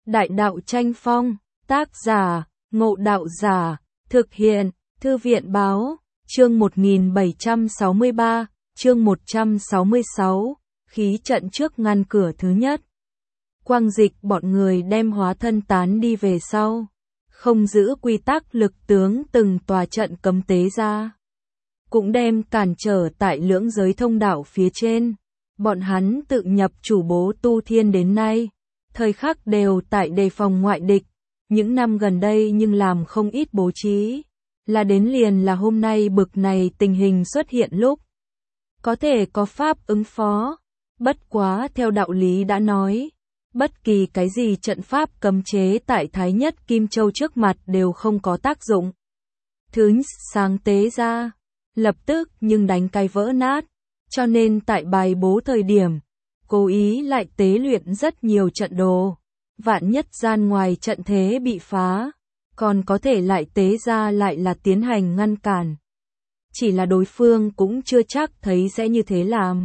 Đại đạo tranh phong, tác giả, Ngộ Đạo Giả, thực hiện, Thư viện báo, chương 1763, chương 166, khí trận trước ngăn cửa thứ nhất. Quang Dịch bọn người đem hóa thân tán đi về sau, không giữ quy tắc lực tướng từng tòa trận cấm tế ra. Cũng đem cản trở tại lưỡng giới thông đạo phía trên. Bọn hắn tự nhập chủ bố tu thiên đến nay, thời khắc đều tại đề phòng ngoại địch, những năm gần đây nhưng làm không ít bố trí, là đến liền là hôm nay bực này tình hình xuất hiện lúc. Có thể có pháp ứng phó, bất quá theo đạo lý đã nói, bất kỳ cái gì trận pháp cấm chế tại Thái Nhất Kim Châu trước mặt đều không có tác dụng. Thứ sáng tế ra, lập tức nhưng đánh cái vỡ nát. Cho nên tại bài bố thời điểm, cố ý lại tế luyện rất nhiều trận đồ, vạn nhất gian ngoài trận thế bị phá, còn có thể lại tế ra lại là tiến hành ngăn cản. Chỉ là đối phương cũng chưa chắc thấy sẽ như thế làm.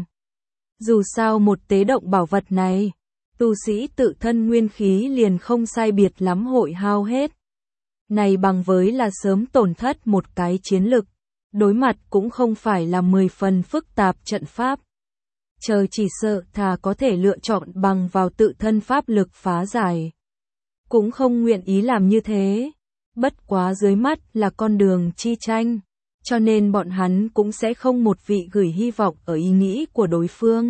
Dù sao một tế động bảo vật này, tu sĩ tự thân nguyên khí liền không sai biệt lắm hội hao hết. Này bằng với là sớm tổn thất một cái chiến lực. Đối mặt cũng không phải là 10 phần phức tạp trận pháp. Chờ chỉ sợ thà có thể lựa chọn bằng vào tự thân pháp lực phá giải. Cũng không nguyện ý làm như thế. Bất quá dưới mắt là con đường chi tranh. Cho nên bọn hắn cũng sẽ không một vị gửi hy vọng ở ý nghĩ của đối phương.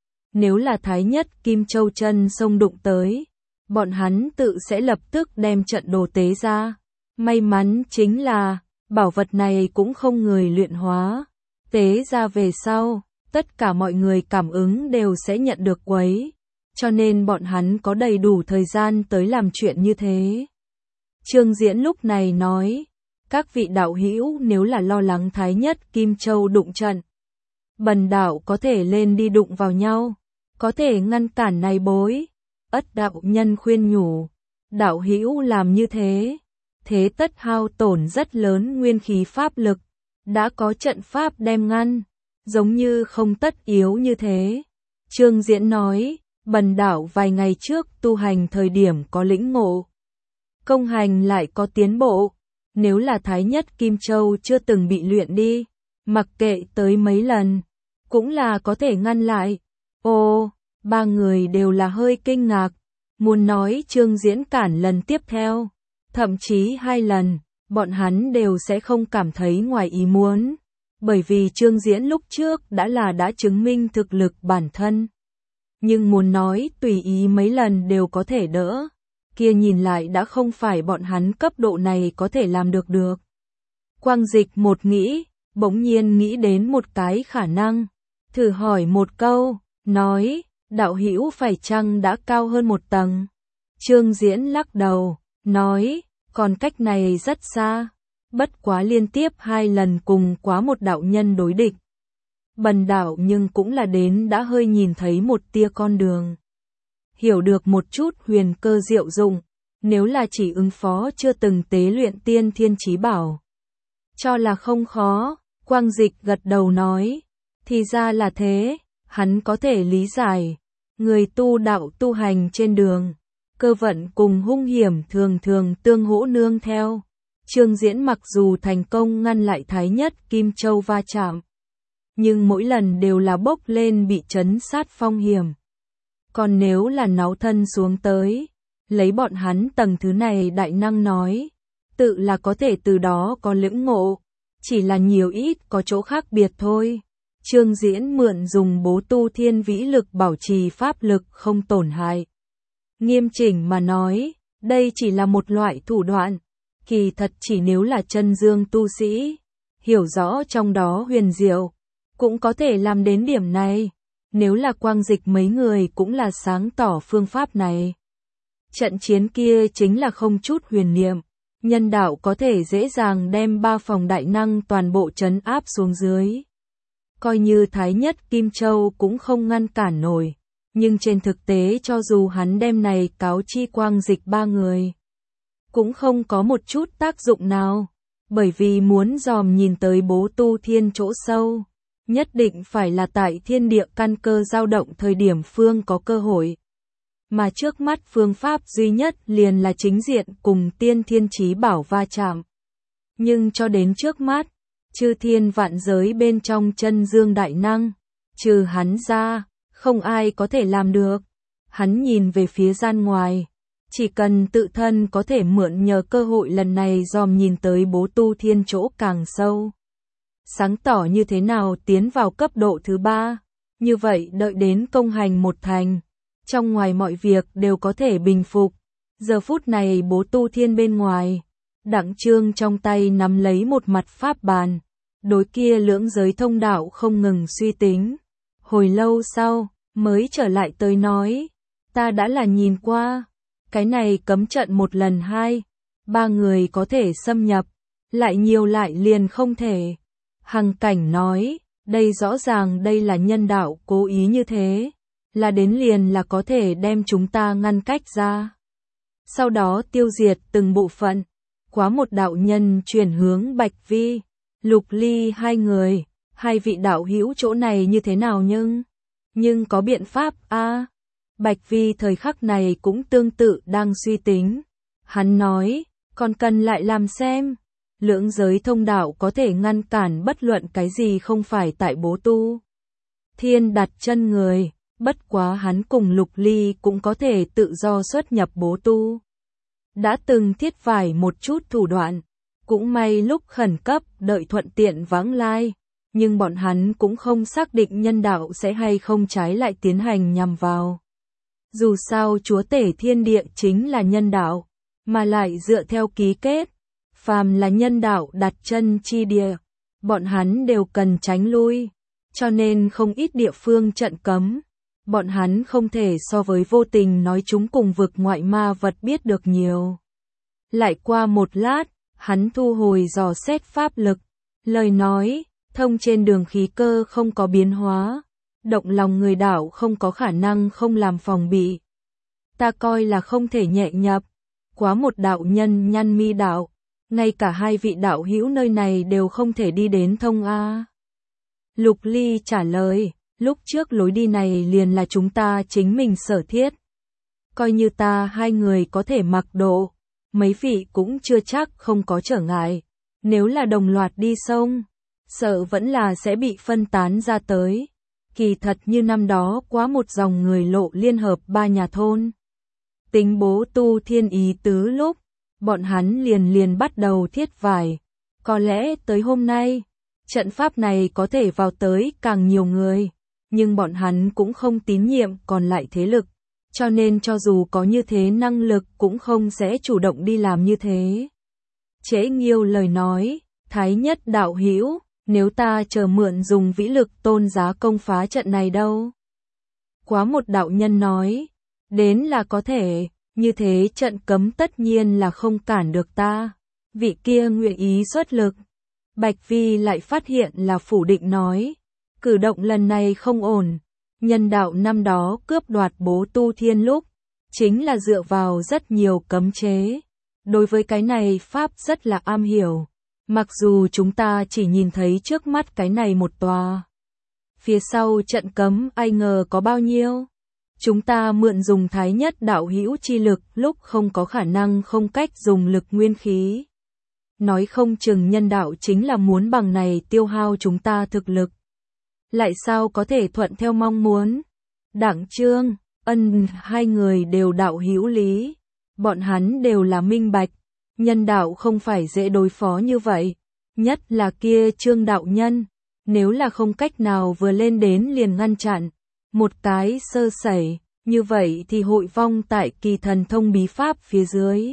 Nếu là Thái Nhất Kim Châu chân sông đụng tới, bọn hắn tự sẽ lập tức đem trận đồ tế ra. May mắn chính là bảo vật này cũng không người luyện hóa, tế ra về sau, tất cả mọi người cảm ứng đều sẽ nhận được quấy, cho nên bọn hắn có đầy đủ thời gian tới làm chuyện như thế. Trương Diễn lúc này nói, các vị đạo hữu nếu là lo lắng Thái Nhất Kim Châu đụng trận, bần đạo có thể lên đi đụng vào nhau, có thể ngăn cản này bối. Ất đạo nhân khuyên nhủ, đạo hữu làm như thế. Thế tất hao tổn rất lớn nguyên khí pháp lực, đã có trận pháp đem ngăn, giống như không tất yếu như thế. Trương Diễn nói, bần đạo vài ngày trước tu hành thời điểm có lĩnh ngộ, công hành lại có tiến bộ, nếu là Thái Nhất Kim Châu chưa từng bị luyện đi, mặc kệ tới mấy lần, cũng là có thể ngăn lại. Ô, ba người đều là hơi kinh ngạc, muốn nói Trương Diễn cản lần tiếp theo. Thậm chí 2 lần, bọn hắn đều sẽ không cảm thấy ngoài ý muốn, bởi vì Trương Diễn lúc trước đã chứng minh thực lực bản thân. Nhưng muốn nói tùy ý mấy lần đều có thể đỡ, kia nhìn lại đã không phải bọn hắn cấp độ này có thể làm được. Quang Dịch một nghĩ, bỗng nhiên nghĩ đến một cái khả năng, thử hỏi một câu, nói, đạo hữu phải chăng đã cao hơn một tầng? Trương Diễn lắc đầu, nói, còn cách này rất xa, bất quá liên tiếp 2 lần cùng quá một đạo nhân đối địch. Bần đạo nhưng cũng là đến đã hơi nhìn thấy một tia con đường. Hiểu được một chút huyền cơ diệu dụng, nếu là chỉ ứng phó chưa từng tế luyện tiên thiên chí bảo. Cho là không khó, Quang Dịch gật đầu nói, thì ra là thế, hắn có thể lý giải, người tu đạo tu hành trên đường. Cơ vận cùng hung hiểm thường thường tương hỗ nương theo. Trương Diễn mặc dù thành công ngăn lại Thái Nhất Kim Châu va chạm, nhưng mỗi lần đều là bốc lên bị trấn sát phong hiểm. Còn nếu là náo thân xuống tới, lấy bọn hắn tầng thứ này đại năng nói, tự là có thể từ đó có lĩnh ngộ, chỉ là nhiều ít có chỗ khác biệt thôi. Trương Diễn mượn dùng bố tu thiên vĩ lực bảo trì pháp lực không tổn hại. Nghiêm chỉnh mà nói, đây chỉ là một loại thủ đoạn, kỳ thật chỉ nếu là chân dương tu sĩ, hiểu rõ trong đó huyền diệu, cũng có thể làm đến điểm này, nếu là Quang Dịch mấy người cũng là sáng tỏ phương pháp này. Trận chiến kia chính là không chút huyền niệm, nhân đạo có thể dễ dàng đem 3 phòng đại năng toàn bộ trấn áp xuống dưới. Coi như Thái Nhất Kim Châu cũng không ngăn cản nổi. Nhưng trên thực tế cho dù hắn đem này cáo chi Quang Dịch 3 người, cũng không có một chút tác dụng nào, bởi vì muốn dòm nhìn tới bố tu thiên chỗ sâu, nhất định phải là tại thiên địa căn cơ dao động thời điểm phương có cơ hội. mà trước mắt phương pháp duy nhất liền là chính diện cùng tiên thiên chí bảo va chạm. Nhưng cho đến trước mắt, chư thiên vạn giới bên trong chân dương đại năng, trừ hắn ra, không ai có thể làm được. Hắn nhìn về phía gian ngoài, chỉ cần tự thân có thể mượn nhờ cơ hội lần này dòm nhìn tới bố tu thiên chỗ càng sâu. Sáng tỏ như thế nào tiến vào cấp độ thứ 3, như vậy đợi đến công hành một thành, trong ngoài mọi việc đều có thể bình phục. Giờ phút này bố tu thiên bên ngoài, Đặng Trương trong tay nắm lấy một mặt pháp bàn, đối kia lưỡng giới thông đạo không ngừng suy tính. Hồi lâu sau, mới trở lại tới nói, ta đã là nhìn qua, cái này cấm trận một lần 2, 3 người có thể xâm nhập, lại nhiều lại liền không thể. Hằng Cảnh nói, đây rõ ràng đây là nhân đạo cố ý như thế, là đến liền là có thể đem chúng ta ngăn cách ra. Sau đó tiêu diệt từng bộ phận, quá một đạo nhân chuyển hướng Bạch Vi, Lục Ly hai người, hai vị đạo hữu chỗ này như thế nào nhưng có biện pháp a. Bạch Vi thời khắc này cũng tương tự đang suy tính. Hắn nói, còn cần lại làm xem. Lưỡng giới thông đạo có thể ngăn cản bất luận cái gì không phải tại bố tu thiên đặt chân người, bất quá hắn cùng Lục Ly cũng có thể tự do xuất nhập bố tu. Đã từng thiết vải một chút thủ đoạn, cũng may lúc khẩn cấp đợi thuận tiện vãng lai, nhưng bọn hắn cũng không xác định nhân đạo sẽ hay không trái lại tiến hành nhằm vào. Dù sao chúa tể thiên địa chính là nhân đạo, mà lại dựa theo ký kết, phàm là nhân đạo đặt chân chi địa, bọn hắn đều cần tránh lui, cho nên không ít địa phương trận cấm. Bọn hắn không thể so với vô tình nói chúng cùng vực ngoại ma vật biết được nhiều. Lại qua một lát, hắn thu hồi dò xét pháp lực, lời nói, thông trên đường khí cơ không có biến hóa, động lòng người đạo không có khả năng không làm phòng bị. Ta coi là không thể nhẹ nhập, quá một đạo nhân nhăn mi đạo, ngay cả hai vị đạo hữu nơi này đều không thể đi đến thông a. Lục Ly trả lời, lúc trước lối đi này liền là chúng ta chính mình sở thiết. Coi như ta hai người có thể mặc độ, mấy vị cũng chưa chắc không có trở ngại. Nếu là đồng loạt đi sông, sợ vẫn là sẽ bị phân tán ra tới. Kỳ thật như năm đó quá một dòng người lộ liên hợp 3 nhà thôn. Tính bố tu thiên ý tứ lúc, bọn hắn liền bắt đầu thiết vải. Có lẽ tới hôm nay, trận pháp này có thể vào tới càng nhiều người, nhưng bọn hắn cũng không tín nhiệm còn lại thế lực, cho nên cho dù có như thế năng lực cũng không sẽ chủ động đi làm như thế. Chế Nghiêu lời nói, Thái Nhất đạo hữu, nếu ta chờ mượn dùng vĩ lực tôn giá công phá trận này đâu? Quá một đạo nhân nói, đến là có thể, như thế trận cấm tất nhiên là không cản được ta. Vị kia nguyện ý xuất lực. Bạch Vi lại phát hiện là phủ định nói, cử động lần này không ổn. Nhân đạo năm đó cướp đoạt bố tu thiên lúc, chính là dựa vào rất nhiều cấm chế. Đối với cái này Pháp rất là am hiểu. Mặc dù chúng ta chỉ nhìn thấy trước mắt cái này một tòa. Phía sau trận cấm ai ngờ có bao nhiêu. Chúng ta mượn dùng Thái Nhất đạo hữu chi lực lúc không có khả năng không cách dùng lực nguyên khí. Nói không chừng nhân đạo chính là muốn bằng này tiêu hao chúng ta thực lực. Lại sao có thể thuận theo mong muốn. Đặng Trương, Ân hai người đều đạo hữu lý. Bọn hắn đều là minh bạch. Nhân đạo không phải dễ đối phó như vậy. Nhất là kia Trương đạo nhân. Nếu là không cách nào vừa lên đến liền ngăn chặn. Một cái sơ sẩy, như vậy thì hội vong tại kỳ thần thông bí pháp phía dưới.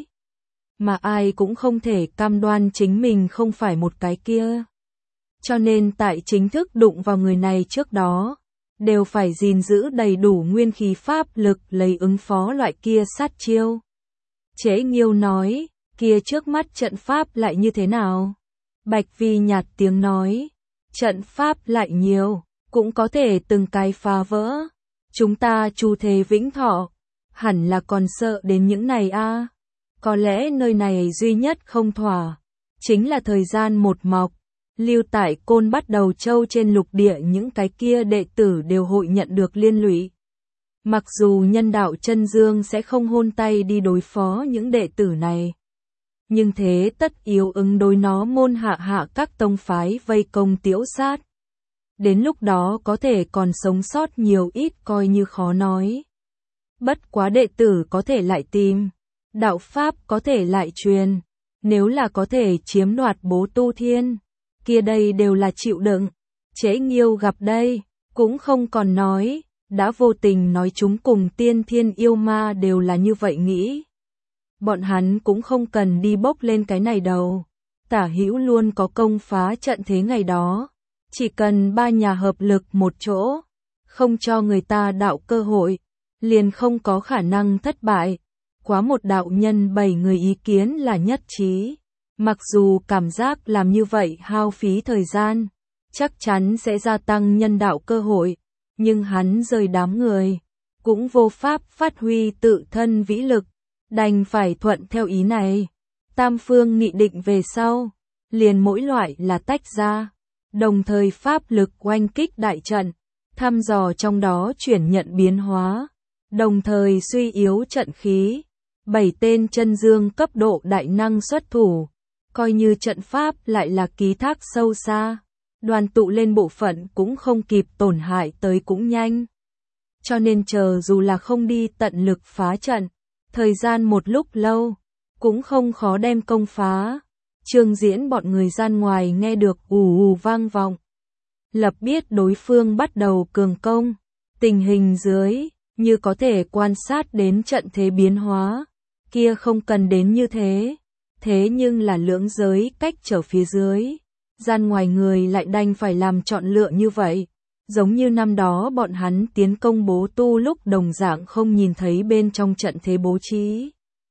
Mà ai cũng không thể cam đoan chính mình không phải một cái kia. Cho nên tại chính thức đụng vào người này trước đó, đều phải gìn giữ đầy đủ nguyên khí pháp lực lấy ứng phó loại kia sát chiêu. Chế Nghiêu nói, kia trước mắt trận pháp lại như thế nào? Bạch Vi nhạt tiếng nói, trận pháp lại nhiều, cũng có thể từng cái phá vỡ. Chúng ta chu thế vĩnh thọ, hẳn là còn sợ đến những này a. Có lẽ nơi này duy nhất không thỏa, chính là thời gian một mọc. Lưu tại Côn Bắt Đầu Châu trên lục địa những cái kia đệ tử đều hội nhận được liên lụy. Mặc dù nhân đạo chân dương sẽ không hôn tay đi đối phó những đệ tử này, nhưng thế tất yếu ứng đối nó môn hạ các tông phái vây công tiễu sát. Đến lúc đó có thể còn sống sót nhiều ít coi như khó nói. Bất quá đệ tử có thể lại tìm, đạo pháp có thể lại truyền, nếu là có thể chiếm đoạt bố tu thiên, kia đây đều là chịu đựng. Trễ Nghiêu gặp đây, cũng không còn nói, đã vô tình nói chúng cùng tiên thiên yêu ma đều là như vậy nghĩ. Bọn hắn cũng không cần đi bốc lên cái này đâu. Tả Hữu luôn có công phá trận thế ngày đó, chỉ cần ba nhà hợp lực một chỗ, không cho người ta đạo cơ hội, liền không có khả năng thất bại. Quá một đạo nhân 7 người ý kiến là nhất trí. Mặc dù cảm giác làm như vậy hao phí thời gian, chắc chắn sẽ gia tăng nhân đạo cơ hội, nhưng hắn rời đám người, cũng vô pháp phát huy tự thân vĩ lực, đành phải thuận theo ý này. Tam phương nghị định về sau, liền mỗi loại là tách ra, đồng thời pháp lực oanh kích đại trận, thăm dò trong đó chuyển nhận biến hóa, đồng thời suy yếu trận khí. 7 tên chân dương cấp độ đại năng xuất thủ, coi như trận pháp lại là ký thác sâu xa, đoàn tụ lên bộ phận cũng không kịp tổn hại tới cũng nhanh. Cho nên chờ dù là không đi tận lực phá trận, thời gian một lúc lâu, cũng không khó đem công phá. Trương Diễn bọn người gian ngoài nghe được ù ù vang vọng, lập biết đối phương bắt đầu cường công, tình hình dưới, như có thể quan sát đến trận thế biến hóa, kia không cần đến như thế. Thế nhưng là lưỡng giới cách trở phía dưới, gian ngoài người lại đành phải làm chọn lựa như vậy, giống như năm đó bọn hắn tiến công bố tu lúc đồng dạng không nhìn thấy bên trong trận thế bố trí.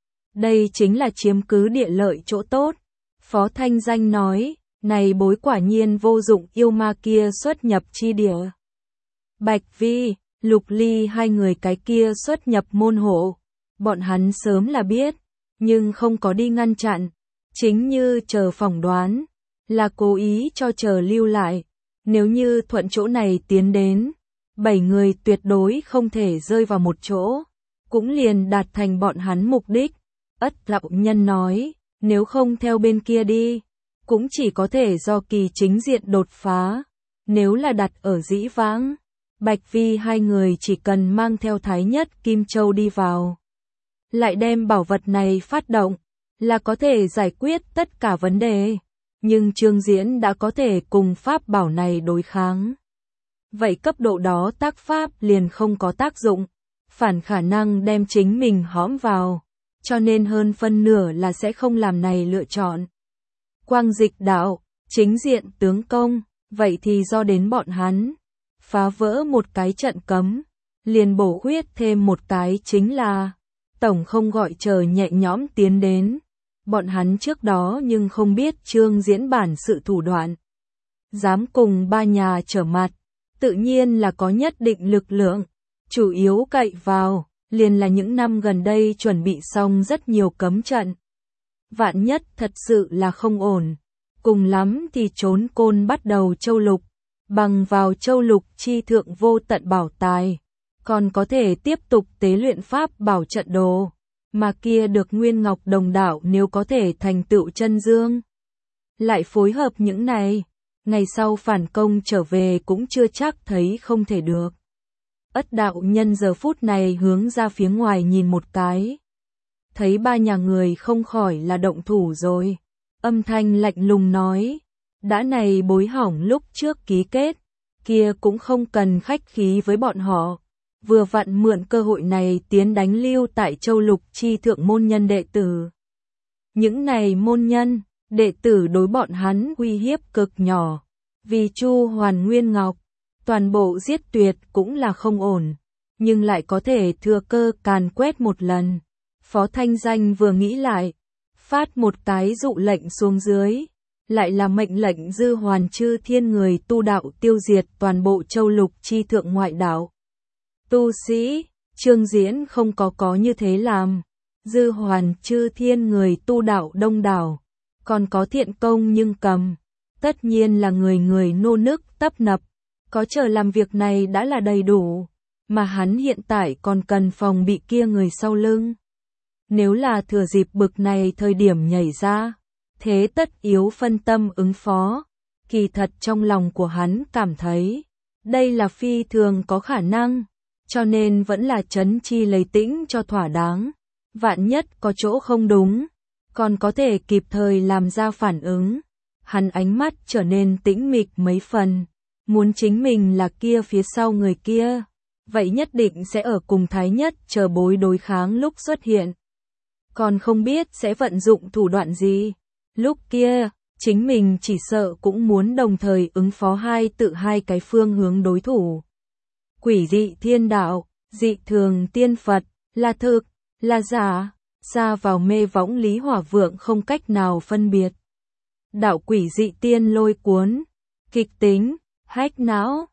Đây chính là chiếm cứ địa lợi chỗ tốt. Phó Thanh Danh nói, này bối quả nhiên vô dụng, yêu ma kia xuất nhập chi địa. Bạch Vi, Lục Ly hai người cái kia xuất nhập môn hộ, bọn hắn sớm là biết, nhưng không có đi ngăn chặn, chính như chờ phỏng đoán, là cố ý cho chờ lưu lại. Nếu như thuận chỗ này tiến đến, 7 người tuyệt đối không thể rơi vào một chỗ, cũng liền đạt thành bọn hắn mục đích. Ất Lão Nhân nói, nếu không theo bên kia đi, cũng chỉ có thể do Kỳ chính diện đột phá. Nếu là đặt ở dĩ vãng, Bạch Vi hai người chỉ cần mang theo Thái Nhất Kim Châu đi vào, lại đem bảo vật này phát động, là có thể giải quyết tất cả vấn đề. Nhưng Trương Diễn đã có thể cùng pháp bảo này đối kháng. Vậy cấp độ đó tác pháp liền không có tác dụng, phản khả năng đem chính mình hõm vào, cho nên hơn phân nửa là sẽ không làm này lựa chọn. Quang Dịch đạo, chính diện tướng công, vậy thì do đến bọn hắn, phá vỡ một cái trận cấm, liền bổ khuyết thêm một cái chính là, tổng không gọi chờ nhẹ nhõm tiến đến. Bọn hắn trước đó nhưng không biết Trương Diễn bản sự thủ đoạn. Dám cùng ba nhà trở mặt, tự nhiên là có nhất định lực lượng, chủ yếu cậy vào, liền là những năm gần đây chuẩn bị xong rất nhiều cấm trận. Vạn nhất thật sự là không ổn, cùng lắm thì trốn côn bắt đầu châu lục, bằng vào châu lục chi thượng vô tận bảo tài, còn có thể tiếp tục tế luyện pháp bảo trận đồ. Mà kia được Nguyên Ngọc Đồng đạo nếu có thể thành tựu chân dương, lại phối hợp những này, ngày sau phản công trở về cũng chưa chắc thấy không thể được. Ất đạo nhân giờ phút này hướng ra phía ngoài nhìn một cái, thấy ba nhà người không khỏi là động thủ rồi, âm thanh lạnh lùng nói, đã này bối hỏng lúc trước ký kết, kia cũng không cần khách khí với bọn họ. Vừa vặn mượn cơ hội này tiến đánh lưu tại châu lục chi thượng môn nhân đệ tử. Những này môn nhân, đệ tử đối bọn hắn uy hiếp cực nhỏ, vì Chu Hoàn Nguyên Ngọc, toàn bộ giết tuyệt cũng là không ổn, nhưng lại có thể thừa cơ càn quét một lần. Phó Thanh Danh vừa nghĩ lại, phát một cái dụ lệnh xuống dưới, lại là mệnh lệnh Dư Hoàn chư thiên người tu đạo tiêu diệt toàn bộ châu lục chi thượng ngoại đạo. Tu sĩ, Trương Diễn không có như thế làm, Dư Hoàn chư thiên người tu đạo đông đảo, còn có thiện công nhưng cầm, tất nhiên là người người nô nức tấp nập, có chờ làm việc này đã là đầy đủ. mà hắn hiện tại còn cần phòng bị kia người sau lưng. Nếu là thừa dịp bực này thời điểm nhảy ra, thế tất yếu phân tâm ứng phó. Kỳ thật trong lòng của hắn cảm thấy, đây là phi thường có khả năng, cho nên vẫn là trấn chi lấy tĩnh cho thỏa đáng. Vạn nhất có chỗ không đúng, còn có thể kịp thời làm ra phản ứng. Hắn ánh mắt trở nên tĩnh mịch mấy phần, muốn chính mình là kia phía sau người kia, vậy nhất định sẽ ở cùng Thái Nhất chờ bối đối kháng lúc xuất hiện. Còn không biết sẽ vận dụng thủ đoạn gì. Lúc kia, chính mình chỉ sợ cũng muốn đồng thời ứng phó hai cái phương hướng đối thủ. Quỷ dị thiên đạo, dị thường tiên Phật, là thực, là giả, xa vào mê võng Lý Hỏa Vượng không cách nào phân biệt. Đạo quỷ dị tiên lôi cuốn, kịch tính, hách não,